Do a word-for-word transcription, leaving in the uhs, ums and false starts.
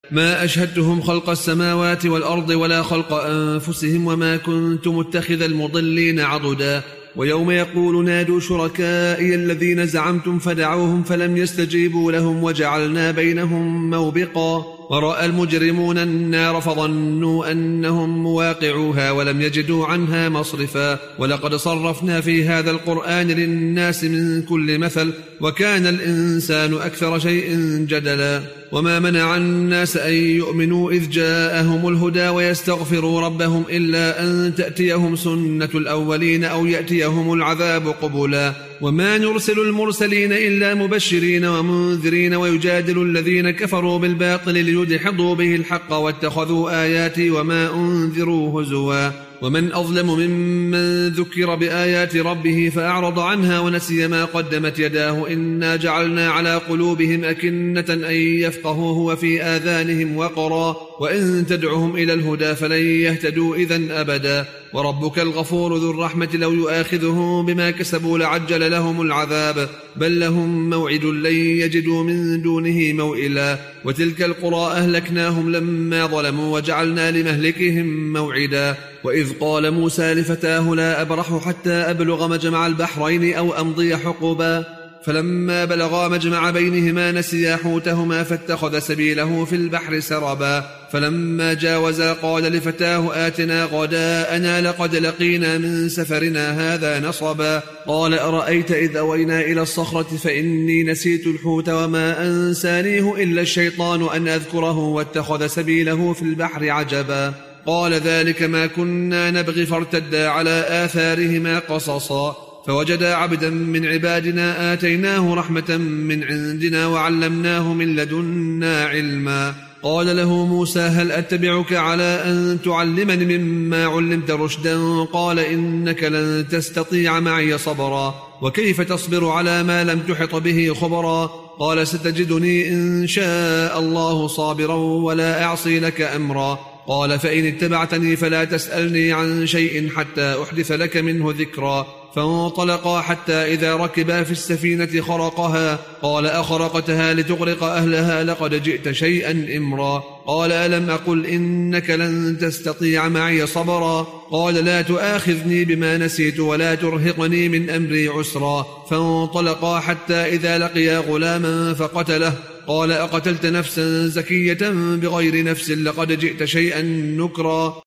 ما أشهدتهم خلق السماوات والأرض ولا خلق أنفسهم وما كنت متخذ المضلين عضدا ويوم يقول نادوا شركائي الذين زعمتم فدعوهم فلم يستجيبوا لهم وجعلنا بينهم موبقا ورأى المجرمون النار فظنوا أنهم مواقعوها ولم يجدوا عنها مصرفا ولقد صرفنا في هذا القرآن للناس من كل مثل وكان الإنسان أكثر شيء جدلا وما منع الناس أن يؤمنوا إذ جاءهم الهدى ويستغفروا ربهم إلا أن تأتيهم سنة الأولين أو يأتيهم العذاب قبلا وما نرسل المرسلين إلا مبشرين ومنذرين ويجادل الذين كفروا بالباطل ليدحضوا به الحق واتخذوا آياتي وما أنذروا هزوا ومن أظلم ممن ذكر بآيات ربه فأعرض عنها ونسي ما قدمت يداه إنا جعلنا على قلوبهم أكنة أن يفقهوه وفي آذانهم وقرا وإن تدعهم إلى الهدى فلن يهتدوا إذن أبدا وربك الغفور ذو الرحمة لو يؤاخذهم بما كسبوا لعجل لهم العذاب بل لهم موعد لن يجدوا من دونه موئلا وتلك القرى أهلكناهم لما ظلموا وجعلنا لمهلكهم موعدا وإذ قال موسى لفتاه لا أبرح حتى أبلغ مجمع البحرين أو أمضي حقبا فلما بلغا مجمع بينهما نسيا حوتهما فاتخذ سبيله في البحر سربا فلما جاوزا قال لفتاه آتنا غداءنا لقد لقينا من سفرنا هذا نصبا قال أرأيت إذ أوينا إلى الصخرة فإني نسيت الحوت وما أنسانيه إلا الشيطان أن أذكره واتخذ سبيله في البحر عجبا قال ذلك ما كنا نبغي فارتدا على آثارهما قصصا فوجدا عبدا من عبادنا آتيناه رحمة من عندنا وعلمناه من لدنا علما قال له موسى هل أتبعك على أن تعلمني مما علمت رشدا قال إنك لن تستطيع معي صبرا وكيف تصبر على ما لم تحط به خبرا قال ستجدني إن شاء الله صابرا ولا أعصي لك أمرا قال فإن اتبعتني فلا تسألني عن شيء حتى أحدث لك منه ذكرا فانطلقا حتى إذا ركبا في السفينة خرقها قال أخرقتها لتغرق أهلها لقد جئت شيئا إمرا قال ألم أقل إنك لن تستطيع معي صبرا قال لا تؤاخذني بما نسيت ولا ترهقني من أمري عسرا فانطلقا حتى إذا لقيا غلاما فقتله قال أقتلت نفسا زكية بغير نفس لقد جئت شيئا نكرا